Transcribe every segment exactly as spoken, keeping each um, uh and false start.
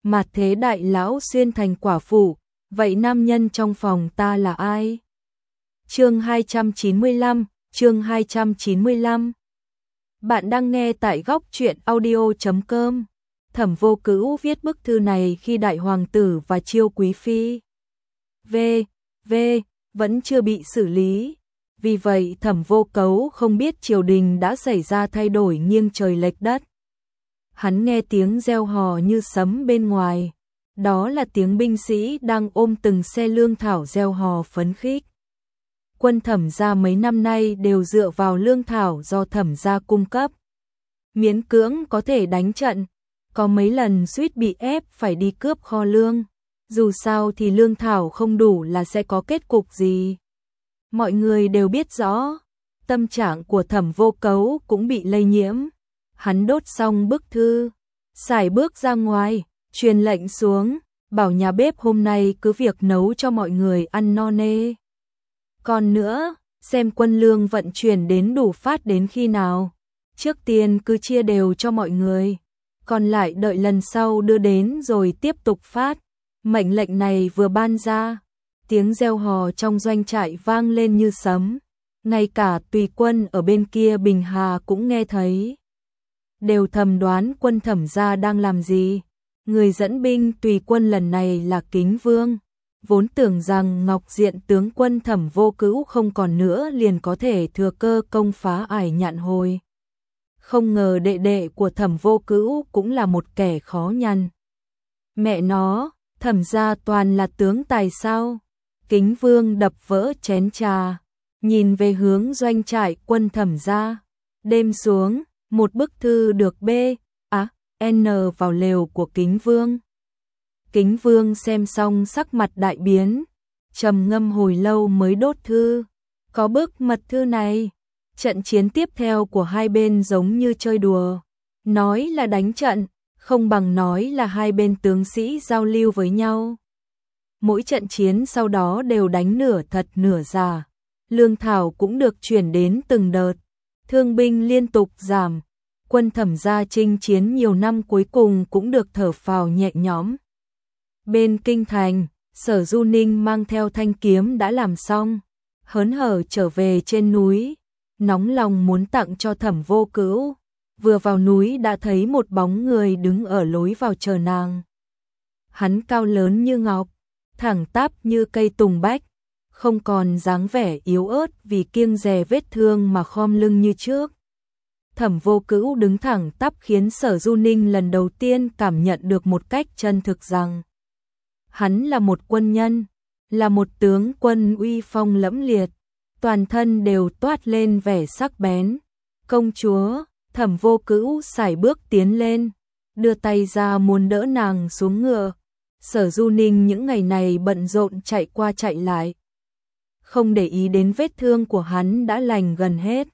mà thế đại lão xuyên thành quả phụ, vậy nam nhân trong phòng ta là ai? Chương hai trăm chín mươi lăm, chương hai trăm chín mươi lăm. Bạn đang nghe tại góc truyện audio chấm com. Thẩm Vô Cữu viết bức thư này khi đại hoàng tử và Chiêu quý phi V, V vẫn chưa bị xử lý. Vì vậy Thẩm Vô Cấu không biết triều đình đã xảy ra thay đổi nghiêng trời lệch đất. Hắn nghe tiếng reo hò như sấm bên ngoài. Đó là tiếng binh sĩ đang ôm từng xe lương thảo reo hò phấn khích. Quân Thẩm gia mấy năm nay đều dựa vào lương thảo do Thẩm gia cung cấp. Miễn cưỡng có thể đánh trận, có mấy lần suýt bị ép phải đi cướp kho lương. Dù sao thì lương thảo không đủ là sẽ có kết cục gì. Mọi người đều biết rõ, tâm trạng của Thẩm Vô Cấu cũng bị lây nhiễm. Hắn đốt xong bức thư, sải bước ra ngoài, truyền lệnh xuống, bảo nhà bếp hôm nay cứ việc nấu cho mọi người ăn no nê. Còn nữa, xem quân lương vận chuyển đến đủ phát đến khi nào. Trước tiên cứ chia đều cho mọi người, còn lại đợi lần sau đưa đến rồi tiếp tục phát. Mệnh lệnh này vừa ban ra, tiếng reo hò trong doanh trại vang lên như sấm. Ngay cả tùy quân ở bên kia Bình Hà cũng nghe thấy. Đều thầm đoán quân Thẩm gia đang làm gì. Người dẫn binh tùy quân lần này là Kính Vương. Vốn tưởng rằng Ngọc Diện tướng quân Thẩm Vô Cữu không còn nữa liền có thể thừa cơ công phá Ải Nhạn Hồi. Không ngờ đệ đệ của Thẩm Vô Cữu cũng là một kẻ khó nhằn. Mẹ nó, Thẩm gia toàn là tướng tài sao? Kính Vương đập vỡ chén trà, nhìn về hướng doanh trại quân Thẩm gia. Đêm xuống, một bức thư được B, á, N vào lều của Kính Vương. Kính Vương xem xong sắc mặt đại biến, trầm ngâm hồi lâu mới đốt thư. Có bức mật thư này, trận chiến tiếp theo của hai bên giống như chơi đùa. Nói là đánh trận, không bằng nói là hai bên tướng sĩ giao lưu với nhau. Mỗi trận chiến sau đó đều đánh nửa thật nửa giả. Lương thảo cũng được chuyển đến từng đợt. Thương binh liên tục giảm. Quân Thẩm gia chinh chiến nhiều năm cuối cùng cũng được thở phào nhẹ nhõm. Bên kinh thành, Sở Du Ninh mang theo thanh kiếm đã làm xong, hớn hở trở về trên núi, nóng lòng muốn tặng cho Thẩm Vô Cữu. Vừa vào núi đã thấy một bóng người đứng ở lối vào chờ nàng. Hắn cao lớn như ngọc, thẳng tắp như cây tùng bách, không còn dáng vẻ yếu ớt vì kiêng dè vết thương mà khom lưng như trước. Thẩm Vô Cữu đứng thẳng tắp khiến Sở Du Ninh lần đầu tiên cảm nhận được một cách chân thực rằng hắn là một quân nhân, là một tướng quân uy phong lẫm liệt, toàn thân đều toát lên vẻ sắc bén. Công chúa, Thẩm Vô Cữu sải bước tiến lên, đưa tay ra muốn đỡ nàng xuống ngựa. Sở Du Ninh những ngày này bận rộn chạy qua chạy lại, không để ý đến vết thương của hắn đã lành gần hết.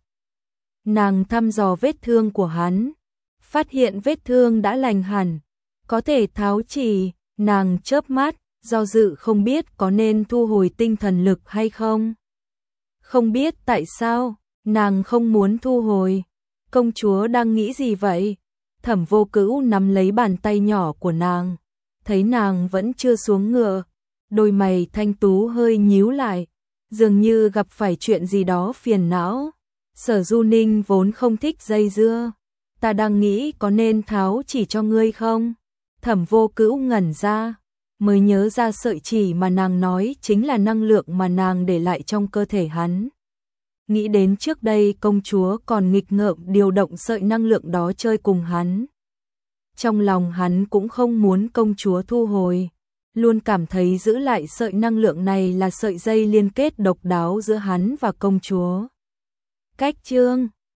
Nàng thăm dò vết thương của hắn, phát hiện vết thương đã lành hẳn, có thể tháo chỉ. Nàng chớp mắt, do dự không biết có nên thu hồi tinh thần lực hay không. Không biết tại sao, nàng không muốn thu hồi. Công chúa đang nghĩ gì vậy? Thẩm Vô Cữu nắm lấy bàn tay nhỏ của nàng, thấy nàng vẫn chưa xuống ngựa, đôi mày thanh tú hơi nhíu lại, dường như gặp phải chuyện gì đó phiền não. Sở Du Ninh vốn không thích dây dưa, ta đang nghĩ có nên tháo chỉ cho ngươi không? Thẩm Vô Cữu ngẩn ra, mới nhớ ra sợi chỉ mà nàng nói chính là năng lượng mà nàng để lại trong cơ thể hắn. Nghĩ đến trước đây công chúa còn nghịch ngợm điều động sợi năng lượng đó chơi cùng hắn. Trong lòng hắn cũng không muốn công chúa thu hồi, luôn cảm thấy giữ lại sợi năng lượng này là sợi dây liên kết độc đáo giữa hắn và công chúa. Cách chương